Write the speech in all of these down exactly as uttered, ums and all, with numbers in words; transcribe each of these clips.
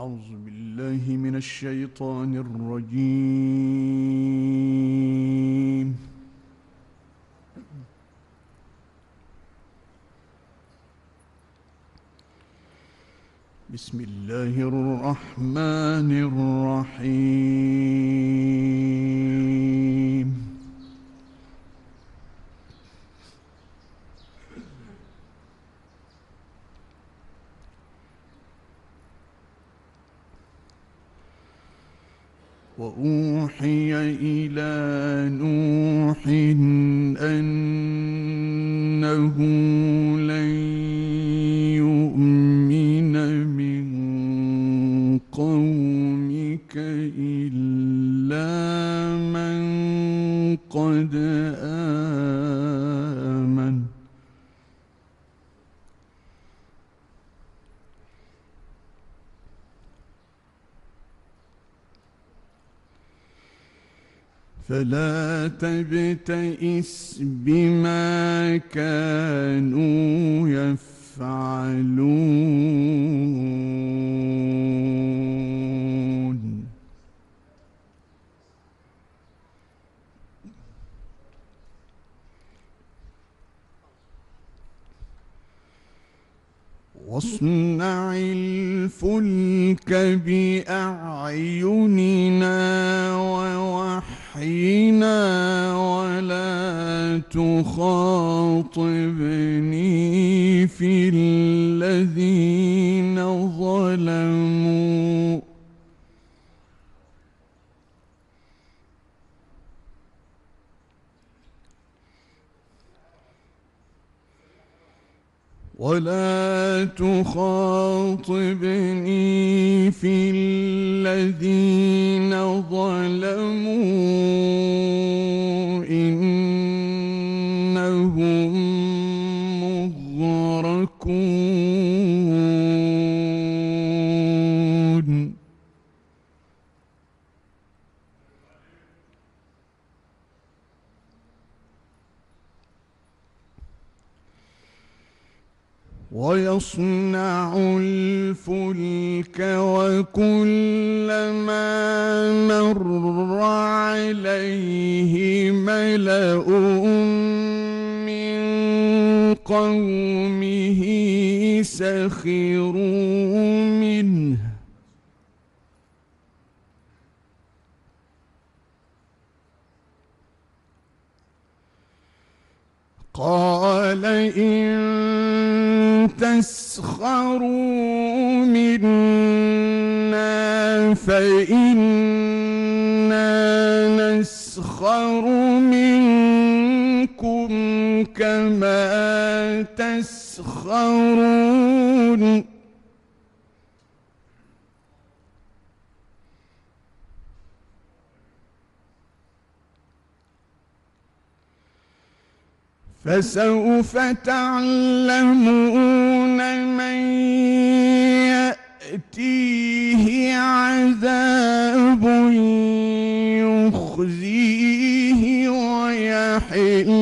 أعوذ بالله من الشيطان الرجيم. بسم الله الرحمن الرحيم. وأوحي إلى نوح أنه لن يؤمن من قومك إلا من قد آمن فلا تبتئس بما كانوا يفعلون. واصنع الفلك بأعيننا ووحينا ولا تخاطبني في الذين ظلموا ولا تخاطبني في الذين ظلموا إنهم مغرقون. ويصنع الفلك وكلما مر عليه ملأ من قومه سخروا منه قال إن تسخروا منا فإنا نسخر منكم كما تسخرون. فسوف تعلمون من يأتيه عذاب يخزيه ويحل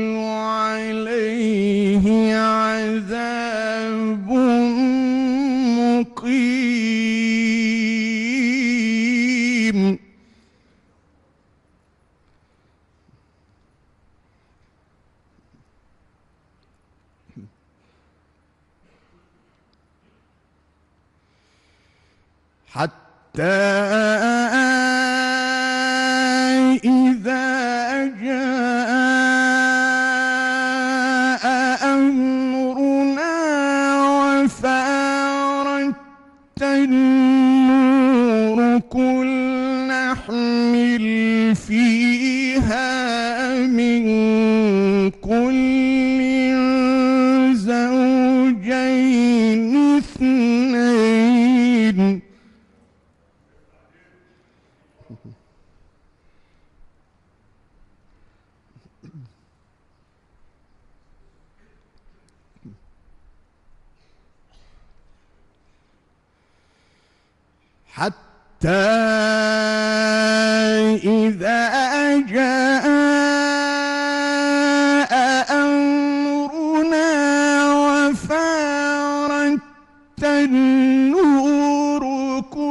عليه عذاب مقيم. حتى إذا جاء أمرنا وفارت النور قل نحمل فيها من كل زوجين اثنين حتى إذا جاء أمرنا وفارت النور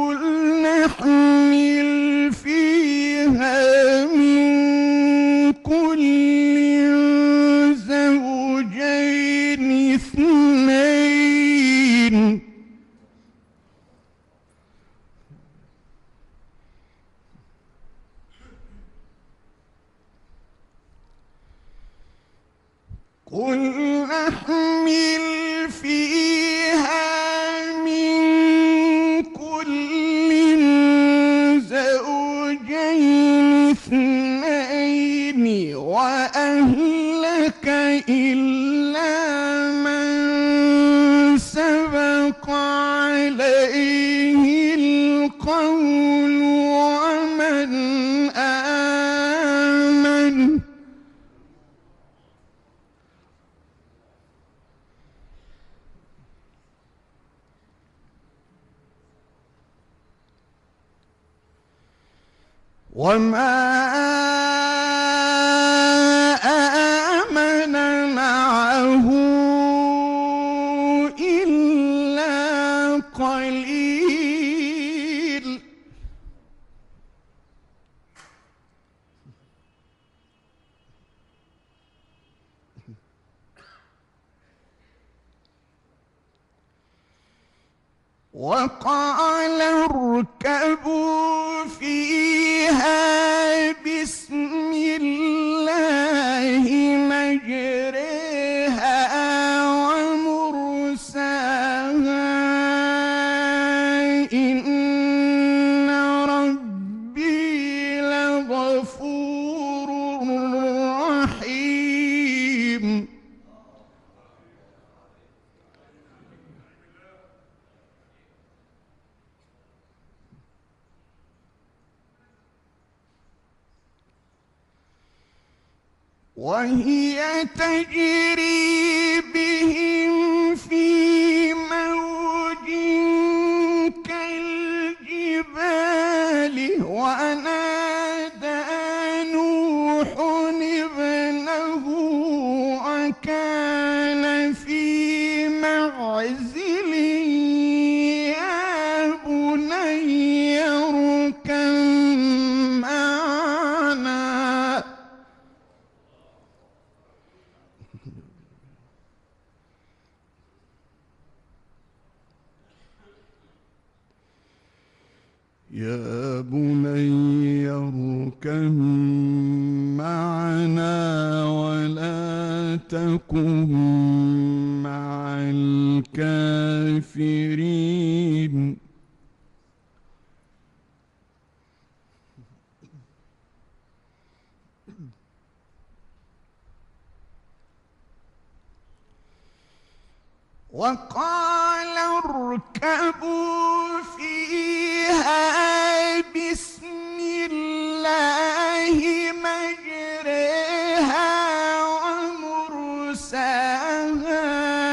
قل نحمل فيها من كل زوجين اثنين وأهلك إلا من سبق عليه القول ومن آمن وما آمن معه إلا قليل وقال اركبوا فيها بسم الله مجريها ومرساها إن ربي لغفور رحيم وهي تجري بهم في موج كالجبال ونادى نوح ابنه وكان في معزل يا بني اركب معنا يا بني اركب معنا ولا تكن مع الكافرين وقال اركبوا فيها بسم الله مجريها ومرساها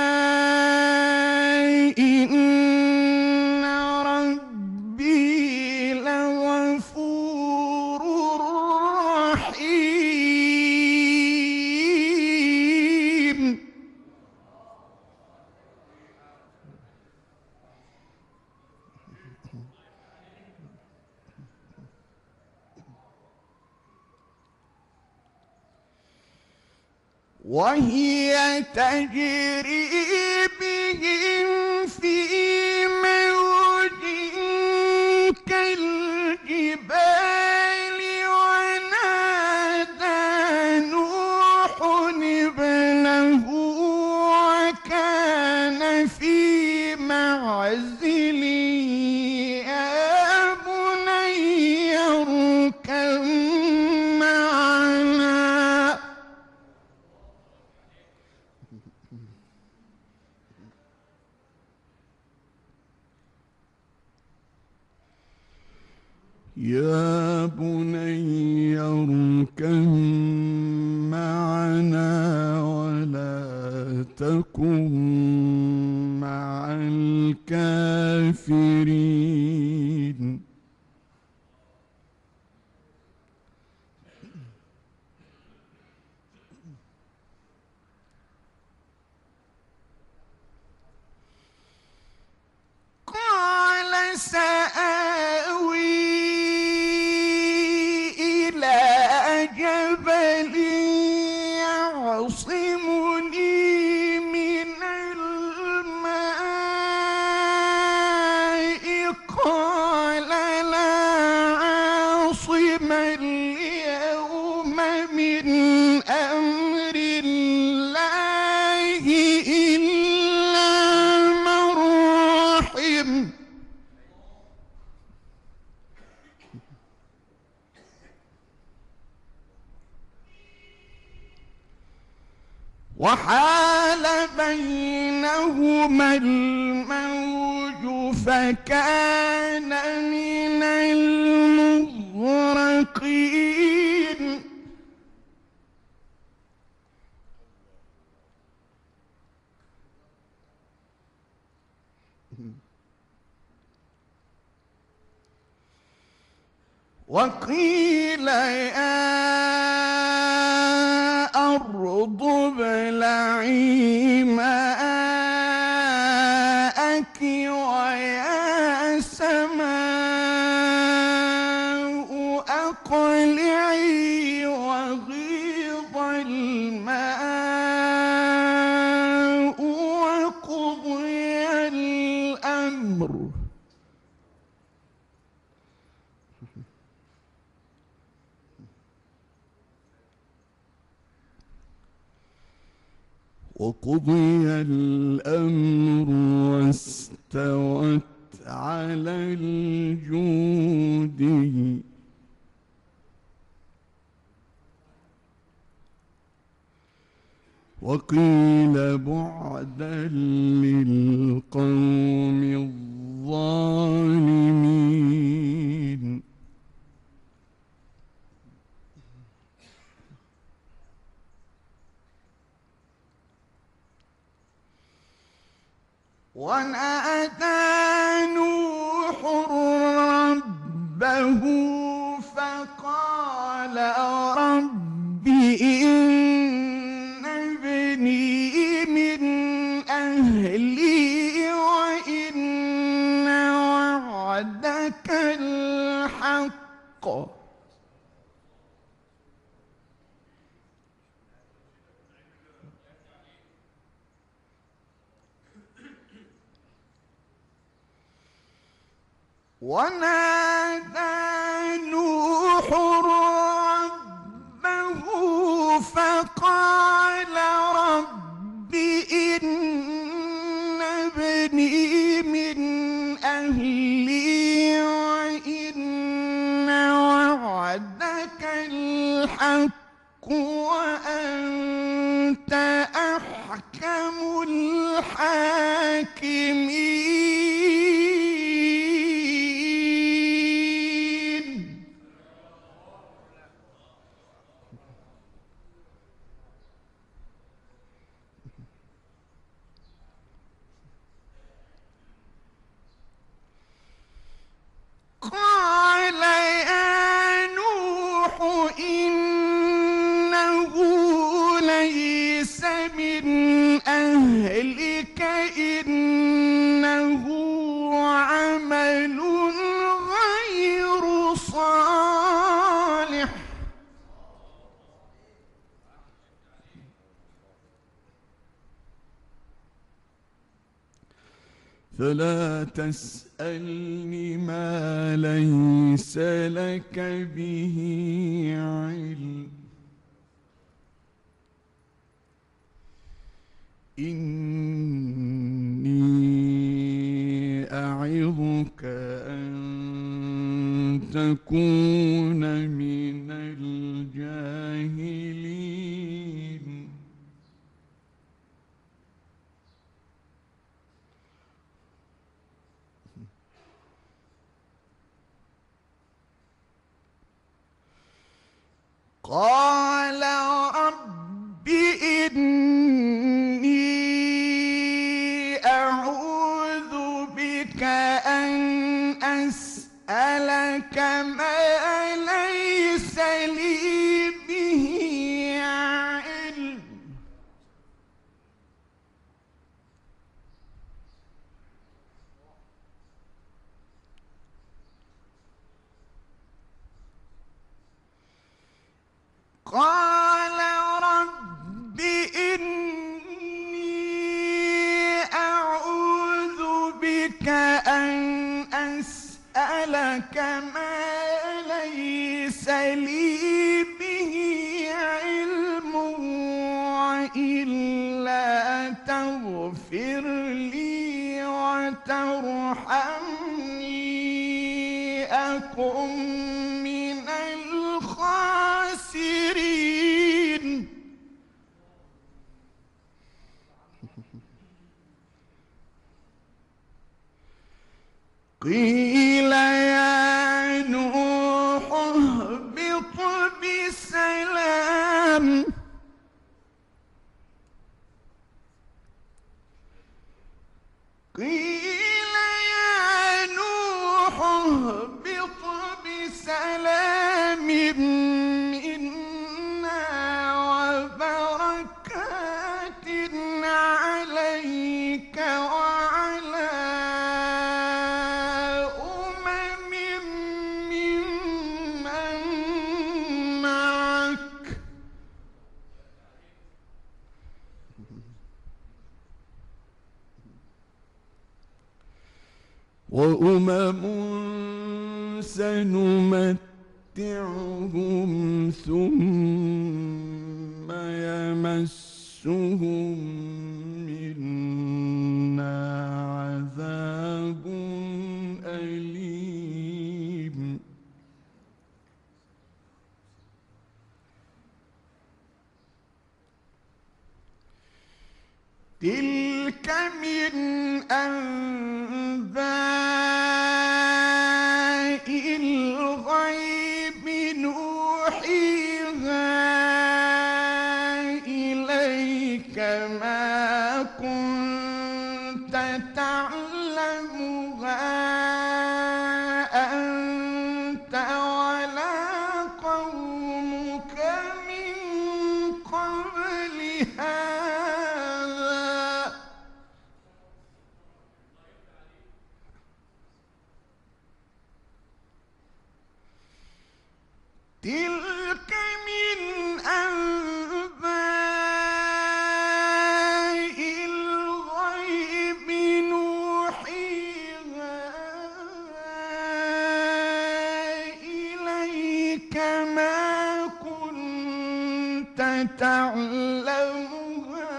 إن ربي لغفور رحيم وهي تجري بهم في موج كالجبال ونادى نوح ابنه وكان في معزل يا بني اركب معنا يا بني اركب معنا ولا تكن مع الكافرين قال سآوي جبل يعصمني من الماء قال وحال بينهما الموج فكان من المغرقين وقيل يا أرض ابلعي ماءك ويا سماء أقلعي وغيض الماء وقضي الأمر وقضي الأمر واستوت على الجود وقيل بعدا للقوم الظالمين ونادى نوح ربه فقال رب إن ابني من أهلي وإن وعدك الحق ونادى نوح ربه فقال رب إن ابني من أهلي وإن وعدك الحق وأنت أحكم الحاكمين قال يا نوح إنه ليس من أهلك إنه عمل غير صالح فلا تسألني ما ليس لك به علم إني أعظك أن تكون من الجاهلين قال رب إني أعوذ بك أن أسألك ما ليس لي به علم قال رب إني أعوذ بك أن أسألك ما ليس لي به علم وإلا تغفر لي وترحمني أكن من الخاسرين قيل يا نوح اهبط بسلام قيل يا نوح اهبط بسلام منا وبركات عليك وعلى أمم ممن معك وأمم سنمتعهم ثم يمسهم منا عذاب أليم تلك من أنباء الغيب نوحيها إليك ما كنت تعلمها أنت ولا قومك من قبل هذا تلك من أنباء الغيب نوحيها إليك ما كنت تعلمها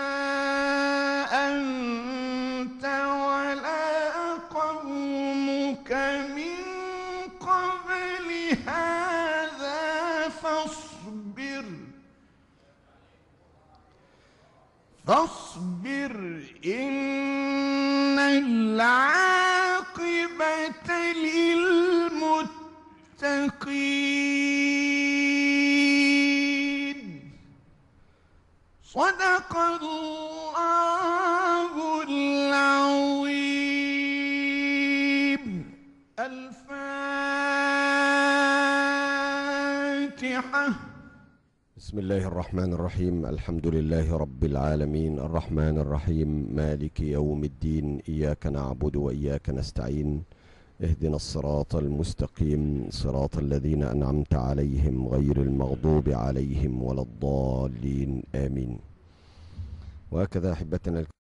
أنت ولا قومك من قبل هذا فاصبر فاصبر إن العاقبة للمتقين صدق الله العظيم. الفاتحة. بسم الله الرحمن الرحيم. الحمد لله رب العالمين الرحمن الرحيم مالك يوم الدين، إياك نعبد وإياك نستعين، اهدنا الصراط المستقيم صراط الذين أنعمت عليهم غير المغضوب عليهم ولا الضالين آمين. وهكذا أحبتنا